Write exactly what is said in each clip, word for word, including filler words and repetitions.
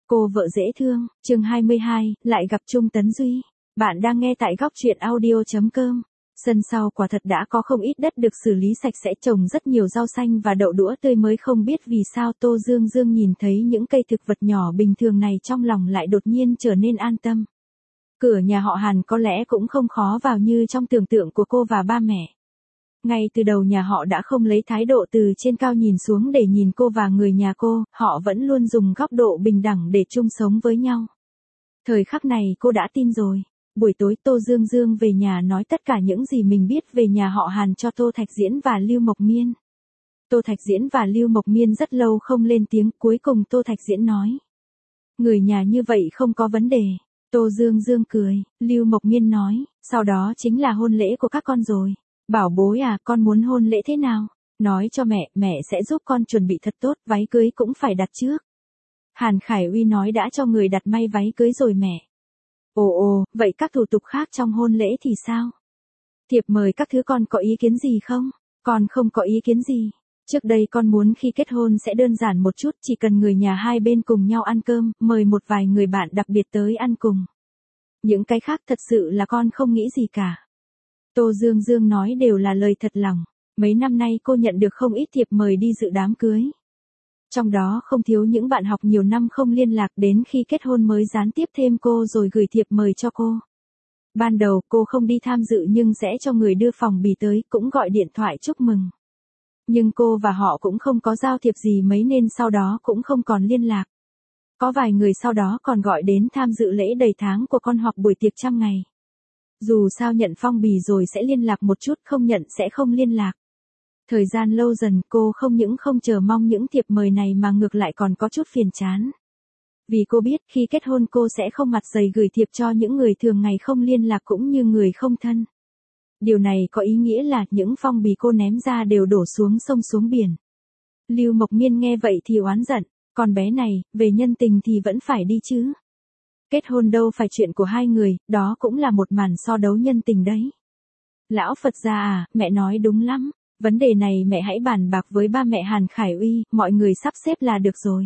Cô vợ dễ thương, chương hai mươi hai, lại gặp Trung Tấn Duy. Bạn đang nghe tại góc truyện audio chấm com. Sân sau quả thật đã có không ít đất được xử lý sạch sẽ, trồng rất nhiều rau xanh và đậu đũa tươi mới, không biết vì sao Tô Dương Dương nhìn thấy những cây thực vật nhỏ bình thường này trong lòng lại đột nhiên trở nên an tâm. Cửa nhà họ Hàn có lẽ cũng không khó vào như trong tưởng tượng của cô và ba mẹ. Ngay từ đầu nhà họ đã không lấy thái độ từ trên cao nhìn xuống để nhìn cô và người nhà cô, họ vẫn luôn dùng góc độ bình đẳng để chung sống với nhau. Thời khắc này cô đã tin rồi. Buổi tối Tô Dương Dương về nhà nói tất cả những gì mình biết về nhà họ Hàn cho Tô Thạch Diễn và Lưu Mộc Miên. Tô Thạch Diễn và Lưu Mộc Miên rất lâu không lên tiếng, cuối cùng Tô Thạch Diễn nói. Người nhà như vậy không có vấn đề. Tô Dương Dương cười, Lưu Mộc Miên nói, sau đó chính là hôn lễ của các con rồi. Bảo bối à, con muốn hôn lễ thế nào? Nói cho mẹ, mẹ sẽ giúp con chuẩn bị thật tốt, váy cưới cũng phải đặt trước. Hàn Khải Uy nói đã cho người đặt may váy cưới rồi mẹ. Ồ ồ, vậy các thủ tục khác trong hôn lễ thì sao? Thiệp mời các thứ con có ý kiến gì không? Con không có ý kiến gì. Trước đây con muốn khi kết hôn sẽ đơn giản một chút, chỉ cần người nhà hai bên cùng nhau ăn cơm, mời một vài người bạn đặc biệt tới ăn cùng. Những cái khác thật sự là con không nghĩ gì cả. Tô Dương Dương nói đều là lời thật lòng. Mấy năm nay cô nhận được không ít thiệp mời đi dự đám cưới. Trong đó không thiếu những bạn học nhiều năm không liên lạc, đến khi kết hôn mới gián tiếp thêm cô rồi gửi thiệp mời cho cô. Ban đầu cô không đi tham dự nhưng sẽ cho người đưa phòng bì tới, cũng gọi điện thoại chúc mừng. Nhưng cô và họ cũng không có giao thiệp gì mấy nên sau đó cũng không còn liên lạc. Có vài người sau đó còn gọi đến tham dự lễ đầy tháng của con hoặc buổi tiệc trăm ngày. Dù sao nhận phong bì rồi sẽ liên lạc một chút, không nhận sẽ không liên lạc. Thời gian lâu dần cô không những không chờ mong những thiệp mời này mà ngược lại còn có chút phiền chán. Vì cô biết khi kết hôn cô sẽ không mặt dày gửi thiệp cho những người thường ngày không liên lạc cũng như người không thân. Điều này có ý nghĩa là những phong bì cô ném ra đều đổ xuống sông xuống biển. Lưu Mộc Miên nghe vậy thì oán giận, con bé này, về nhân tình thì vẫn phải đi chứ. Kết hôn đâu phải chuyện của hai người, đó cũng là một màn so đấu nhân tình đấy. Lão Phật gia à, mẹ nói đúng lắm. Vấn đề này mẹ hãy bàn bạc với ba mẹ Hàn Khải Uy, mọi người sắp xếp là được rồi.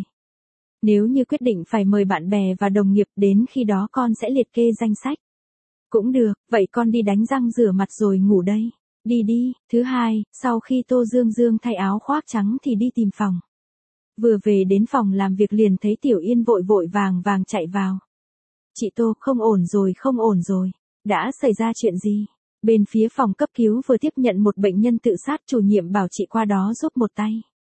Nếu như quyết định phải mời bạn bè và đồng nghiệp, đến khi đó con sẽ liệt kê danh sách. Cũng được, vậy con đi đánh răng rửa mặt rồi ngủ đây. Đi đi. Thứ hai, sau khi Tô Dương Dương thay áo khoác trắng thì đi tìm phòng. Vừa về đến phòng làm việc liền thấy Tiểu Yên vội vội vàng vàng chạy vào. Chị Tô, không ổn rồi không ổn rồi. Đã xảy ra chuyện gì? Bên phía phòng cấp cứu vừa tiếp nhận một bệnh nhân tự sát, chủ nhiệm bảo chị qua đó giúp một tay.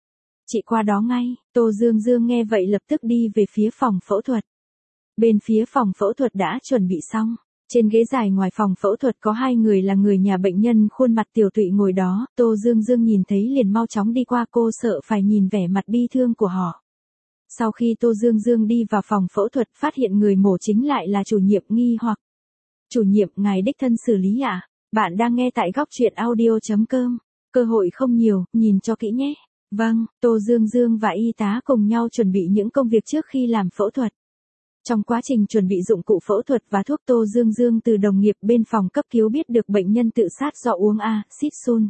Chị qua đó ngay. Tô Dương Dương nghe vậy lập tức đi về phía phòng phẫu thuật. Bên phía phòng phẫu thuật đã chuẩn bị xong. Trên ghế dài ngoài phòng phẫu thuật có hai người là người nhà bệnh nhân, khuôn mặt tiều tụy ngồi đó. Tô Dương Dương nhìn thấy liền mau chóng đi qua, cô sợ phải nhìn vẻ mặt bi thương của họ. Sau khi Tô Dương Dương đi vào phòng phẫu thuật phát hiện người mổ chính lại là chủ nhiệm, nghi hoặc. Chủ nhiệm, ngài đích thân xử lý ạ? À? Bạn đang nghe tại góc truyện audio chấm com. Cơ hội không nhiều, nhìn cho kỹ nhé. Vâng, Tô Dương Dương và y tá cùng nhau chuẩn bị những công việc trước khi làm phẫu thuật. Trong quá trình chuẩn bị dụng cụ phẫu thuật và thuốc, Tô Dương Dương từ đồng nghiệp bên phòng cấp cứu biết được bệnh nhân tự sát do uống axit sun.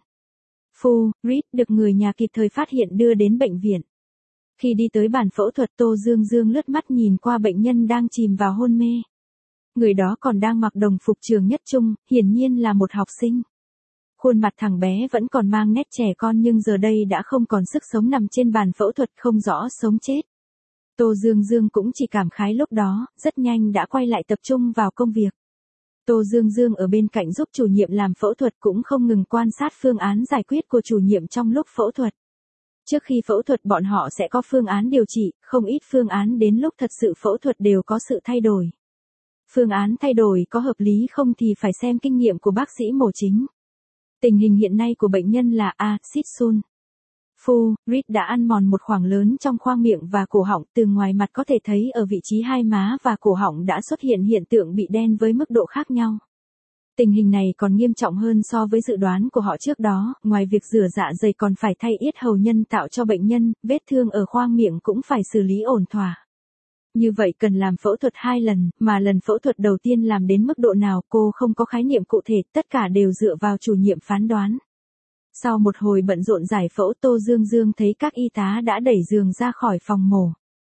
Phu, rít được người nhà kịp thời phát hiện đưa đến bệnh viện. Khi đi tới bàn phẫu thuật, Tô Dương Dương lướt mắt nhìn qua bệnh nhân đang chìm vào hôn mê. Người đó còn đang mặc đồng phục trường nhất trung, hiển nhiên là một học sinh. Khuôn mặt thằng bé vẫn còn mang nét trẻ con nhưng giờ đây đã không còn sức sống, nằm trên bàn phẫu thuật không rõ sống chết. Tô Dương Dương cũng chỉ cảm khái lúc đó, rất nhanh đã quay lại tập trung vào công việc. Tô Dương Dương ở bên cạnh giúp chủ nhiệm làm phẫu thuật cũng không ngừng quan sát phương án giải quyết của chủ nhiệm trong lúc phẫu thuật. Trước khi phẫu thuật bọn họ sẽ có phương án điều trị, không ít phương án đến lúc thật sự phẫu thuật đều có sự thay đổi. Phương án thay đổi có hợp lý không thì phải xem kinh nghiệm của bác sĩ mổ chính. Tình hình hiện nay của bệnh nhân là axit sun. Phu, rít đã ăn mòn một khoảng lớn trong khoang miệng và cổ họng, từ ngoài mặt có thể thấy ở vị trí hai má và cổ họng đã xuất hiện hiện tượng bị đen với mức độ khác nhau. Tình hình này còn nghiêm trọng hơn so với dự đoán của họ trước đó, ngoài việc rửa dạ dày còn phải thay yết hầu nhân tạo cho bệnh nhân, vết thương ở khoang miệng cũng phải xử lý ổn thỏa. Như vậy cần làm phẫu thuật hai lần, mà lần phẫu thuật đầu tiên làm đến mức độ nào cô không có khái niệm cụ thể, tất cả đều dựa vào chủ nhiệm phán đoán. Sau một hồi bận rộn giải phẫu, Tô Dương Dương thấy các y tá đã đẩy giường ra khỏi phòng mổ.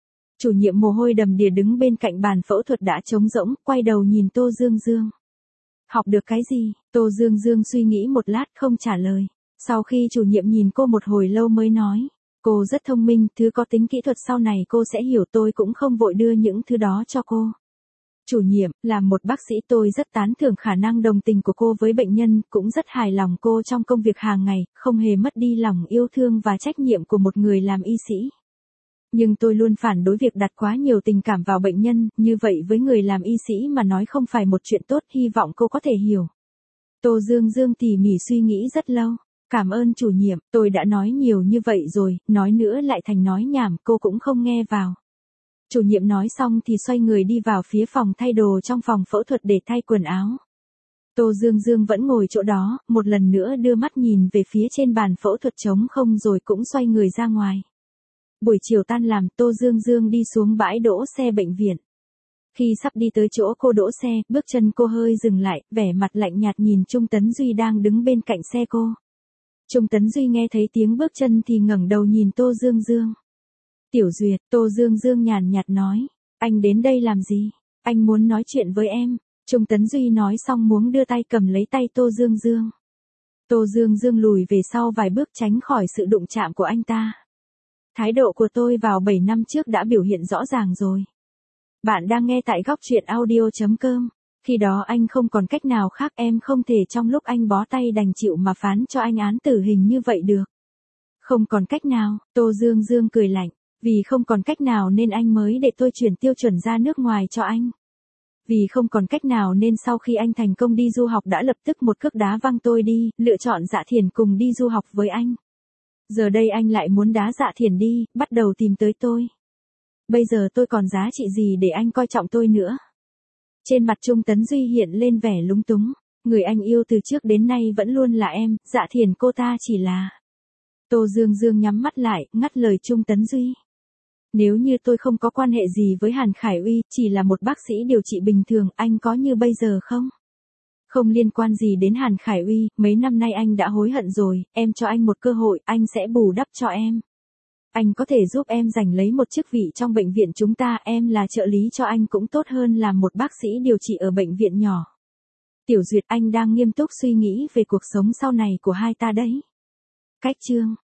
Chủ nhiệm mồ hôi đầm đìa đứng bên cạnh bàn phẫu thuật đã trống rỗng, quay đầu nhìn Tô Dương Dương. Học được cái gì? Tô Dương Dương suy nghĩ một lát không trả lời. Sau khi chủ nhiệm nhìn cô một hồi lâu mới nói. Cô rất thông minh, thứ có tính kỹ thuật sau này cô sẽ hiểu, tôi cũng không vội đưa những thứ đó cho cô. Chủ nhiệm, là một bác sĩ tôi rất tán thưởng khả năng đồng tình của cô với bệnh nhân, cũng rất hài lòng cô trong công việc hàng ngày, không hề mất đi lòng yêu thương và trách nhiệm của một người làm y sĩ. Nhưng tôi luôn phản đối việc đặt quá nhiều tình cảm vào bệnh nhân, như vậy với người làm y sĩ mà nói không phải một chuyện tốt, hy vọng cô có thể hiểu. Tô Dương Dương tỉ mỉ suy nghĩ rất lâu. Cảm ơn chủ nhiệm, tôi đã nói nhiều như vậy rồi, nói nữa lại thành nói nhảm, cô cũng không nghe vào. Chủ nhiệm nói xong thì xoay người đi vào phía phòng thay đồ trong phòng phẫu thuật để thay quần áo. Tô Dương Dương vẫn ngồi chỗ đó, một lần nữa đưa mắt nhìn về phía trên bàn phẫu thuật trống không rồi cũng xoay người ra ngoài. Buổi chiều tan làm, Tô Dương Dương đi xuống bãi đỗ xe bệnh viện. Khi sắp đi tới chỗ cô đỗ xe, bước chân cô hơi dừng lại, vẻ mặt lạnh nhạt nhìn Trung Tấn Duy đang đứng bên cạnh xe cô. Trung Tấn Duy nghe thấy tiếng bước chân thì ngẩng đầu nhìn Tô Dương Dương. Tiểu Duyệt, Tô Dương Dương nhàn nhạt nói, anh đến đây làm gì? Anh muốn nói chuyện với em. Trung Tấn Duy nói xong muốn đưa tay cầm lấy tay Tô Dương Dương. Tô Dương Dương lùi về sau vài bước tránh khỏi sự đụng chạm của anh ta. Thái độ của tôi vào bảy năm trước đã biểu hiện rõ ràng rồi. Bạn đang nghe tại góc truyện audio chấm com. Khi đó anh không còn cách nào khác, em không thể trong lúc anh bó tay đành chịu mà phán cho anh án tử hình như vậy được. Không còn cách nào, Tô Dương Dương cười lạnh, vì không còn cách nào nên anh mới để tôi chuyển tiêu chuẩn ra nước ngoài cho anh. Vì không còn cách nào nên sau khi anh thành công đi du học đã lập tức một cước đá văng tôi đi, lựa chọn Dạ Thiển cùng đi du học với anh. Giờ đây anh lại muốn đá Dạ Thiển đi, bắt đầu tìm tới tôi. Bây giờ tôi còn giá trị gì để anh coi trọng tôi nữa? Trên mặt Trung Tấn Duy hiện lên vẻ lúng túng. Người anh yêu từ trước đến nay vẫn luôn là em, Dạ Thiển cô ta chỉ là... Tô Dương Dương nhắm mắt lại, ngắt lời Trung Tấn Duy. Nếu như tôi không có quan hệ gì với Hàn Khải Uy, chỉ là một bác sĩ điều trị bình thường, anh có như bây giờ không? Không liên quan gì đến Hàn Khải Uy, mấy năm nay anh đã hối hận rồi, em cho anh một cơ hội, anh sẽ bù đắp cho em. Anh có thể giúp em giành lấy một chức vị trong bệnh viện chúng ta, em là trợ lý cho anh cũng tốt hơn là một bác sĩ điều trị ở bệnh viện nhỏ. Tiểu Duyệt, anh đang nghiêm túc suy nghĩ về cuộc sống sau này của hai ta đấy. Cách chương